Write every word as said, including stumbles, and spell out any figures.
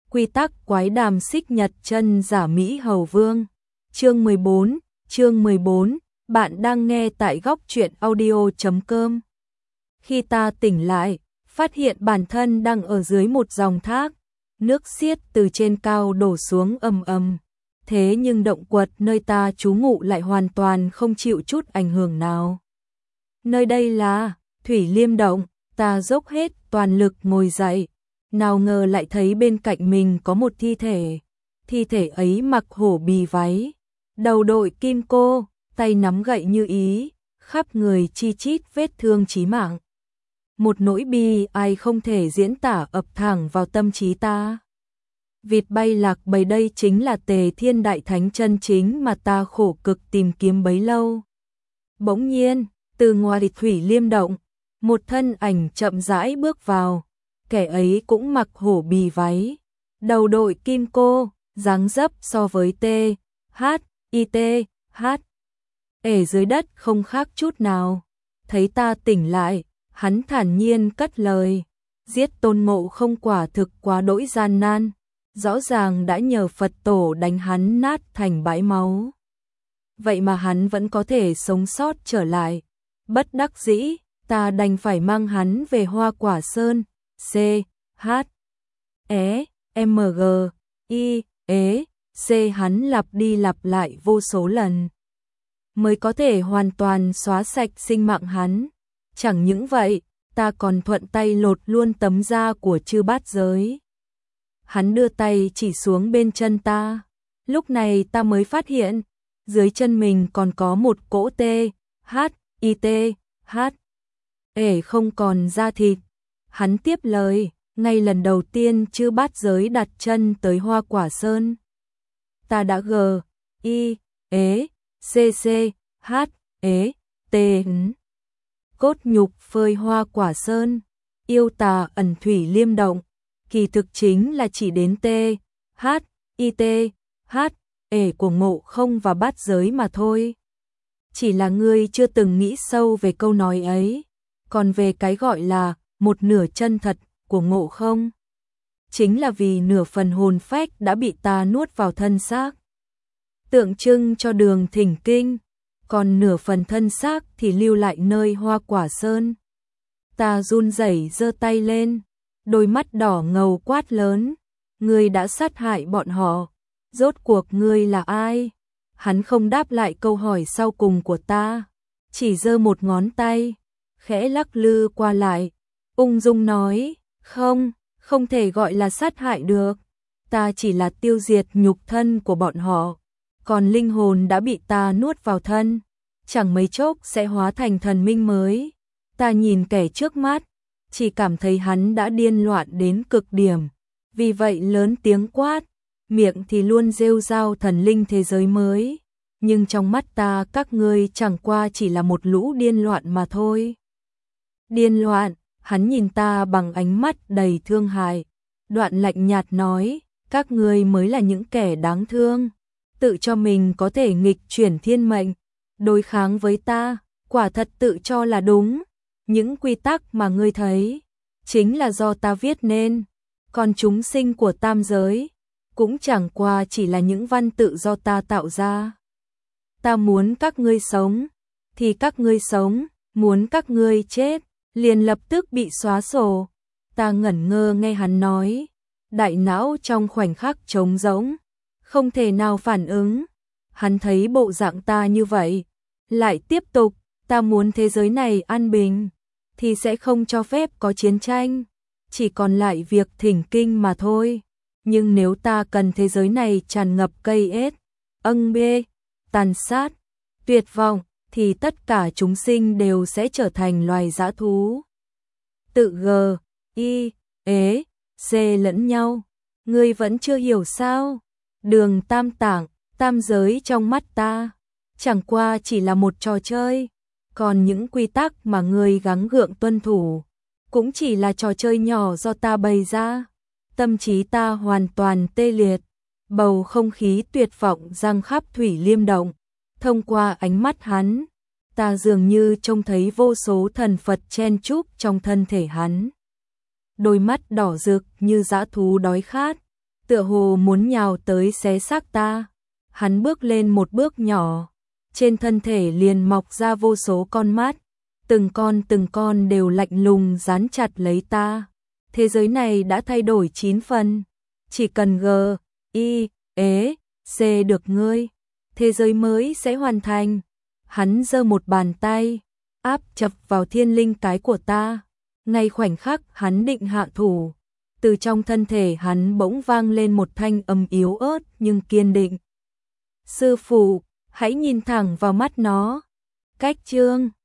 Quy tắc quái đàm xích nhật chân giả Mỹ Hầu Vương. Chương mười bốn, chương mười bốn, bạn đang nghe tại góc truyện audio chấm com. Khi ta tỉnh lại, phát hiện bản thân đang ở dưới một dòng thác, nước xiết từ trên cao đổ xuống ầm ầm. Thế nhưng động quật nơi ta trú ngụ lại hoàn toàn không chịu chút ảnh hưởng nào. Nơi đây là Thủy Liêm Động, ta dốc hết toàn lực ngồi dậy. Nào ngờ lại thấy bên cạnh mình có một thi thể. Thi thể ấy mặc hổ bì váy, đầu đội kim cô, tay nắm gậy như ý, khắp người chi chít vết thương chí mạng. Một nỗi bi ai không thể diễn tả ập thẳng vào tâm trí ta. Vịt bay lạc bầy, đây chính là Tề Thiên Đại Thánh chân chính mà ta khổ cực tìm kiếm bấy lâu. Bỗng nhiên, từ ngoài Thủy Liêm Động, một thân ảnh chậm rãi bước vào. Kẻ ấy cũng mặc hổ bì váy, đầu đội kim cô, dáng dấp so với T, H, I T, H. Ể dưới đất không khác chút nào. Thấy ta tỉnh lại, hắn thản nhiên cất lời. Giết Tôn Ngộ Không quả thực quá đỗi gian nan. Rõ ràng đã nhờ Phật tổ đánh hắn nát thành bãi máu. Vậy mà hắn vẫn có thể sống sót trở lại. Bất đắc dĩ, ta đành phải mang hắn về Hoa Quả Sơn. C, H, E, M, G, I, E, C hắn lặp đi lặp lại vô số lần. Mới có thể hoàn toàn xóa sạch sinh mạng hắn. Chẳng những vậy, ta còn thuận tay lột luôn tấm da của Chư Bát Giới. Hắn đưa tay chỉ xuống bên chân ta. Lúc này ta mới phát hiện, dưới chân mình còn có một cỗ T, H, I T, H. Ể không còn da thịt. Hắn tiếp lời, ngay lần đầu tiên Chư Bát Giới đặt chân tới Hoa Quả Sơn. Ta đã G, I, E, C, C, H, E, T. Cốt nhục phơi Hoa Quả Sơn, yêu tà ẩn Thủy Liêm Động, kỳ thực chính là chỉ đến T, H, I T, H, E của Ngộ Không và Bát Giới mà thôi. Chỉ là ngươi chưa từng nghĩ sâu về câu nói ấy, còn về cái gọi là một nửa chân thật của Ngộ Không, chính là vì nửa phần hồn phách đã bị ta nuốt vào thân xác, tượng trưng cho đường thỉnh kinh, còn nửa phần thân xác thì lưu lại nơi Hoa Quả Sơn. Ta run rẩy giơ tay lên, đôi mắt đỏ ngầu quát lớn, ngươi đã sát hại bọn họ, rốt cuộc ngươi là ai? Hắn không đáp lại câu hỏi sau cùng của ta, chỉ giơ một ngón tay, khẽ lắc lư qua lại, ung dung nói, không, không thể gọi là sát hại được, ta chỉ là tiêu diệt nhục thân của bọn họ, còn linh hồn đã bị ta nuốt vào thân, chẳng mấy chốc sẽ hóa thành thần minh mới. Ta nhìn kẻ trước mắt, chỉ cảm thấy hắn đã điên loạn đến cực điểm, vì vậy lớn tiếng quát, miệng thì luôn rêu rao thần linh thế giới mới, nhưng trong mắt ta các ngươi chẳng qua chỉ là một lũ điên loạn mà thôi. Điên loạn. Hắn nhìn ta bằng ánh mắt đầy thương hại, đoạn lạnh nhạt nói, các ngươi mới là những kẻ đáng thương, tự cho mình có thể nghịch chuyển thiên mệnh, đối kháng với ta, quả thật tự cho là đúng, những quy tắc mà ngươi thấy, chính là do ta viết nên, còn chúng sinh của tam giới, cũng chẳng qua chỉ là những văn tự do ta tạo ra. Ta muốn các ngươi sống, thì các ngươi sống, muốn các ngươi chết, liền lập tức bị xóa sổ. Ta ngẩn ngơ nghe hắn nói, đại não trong khoảnh khắc trống rỗng, không thể nào phản ứng. Hắn thấy bộ dạng ta như vậy, lại tiếp tục, ta muốn thế giới này an bình, thì sẽ không cho phép có chiến tranh, chỉ còn lại việc thỉnh kinh mà thôi. Nhưng nếu ta cần thế giới này tràn ngập cây ết, âng bê, tàn sát, tuyệt vọng, thì tất cả chúng sinh đều sẽ trở thành loài dã thú. Tự G, I, E, C lẫn nhau. Ngươi vẫn chưa hiểu sao? Đường tam tạng, tam giới trong mắt ta, chẳng qua chỉ là một trò chơi. Còn những quy tắc mà ngươi gắng gượng tuân thủ, cũng chỉ là trò chơi nhỏ do ta bày ra. Tâm trí ta hoàn toàn tê liệt, bầu không khí tuyệt vọng giăng khắp Thủy Liêm Động. Thông qua ánh mắt hắn, ta dường như trông thấy vô số thần Phật chen chúc trong thân thể hắn. Đôi mắt đỏ rực như dã thú đói khát, tựa hồ muốn nhào tới xé xác ta. Hắn bước lên một bước nhỏ, trên thân thể liền mọc ra vô số con mắt, từng con từng con đều lạnh lùng dán chặt lấy ta. Thế giới này đã thay đổi chín phần, chỉ cần G, I, E, C được ngươi, thế giới mới sẽ hoàn thành. Hắn giơ một bàn tay, áp chập vào thiên linh cái của ta. Ngay khoảnh khắc hắn định hạ thủ, từ trong thân thể hắn bỗng vang lên một thanh âm yếu ớt nhưng kiên định. Sư phụ, hãy nhìn thẳng vào mắt nó. Cách chương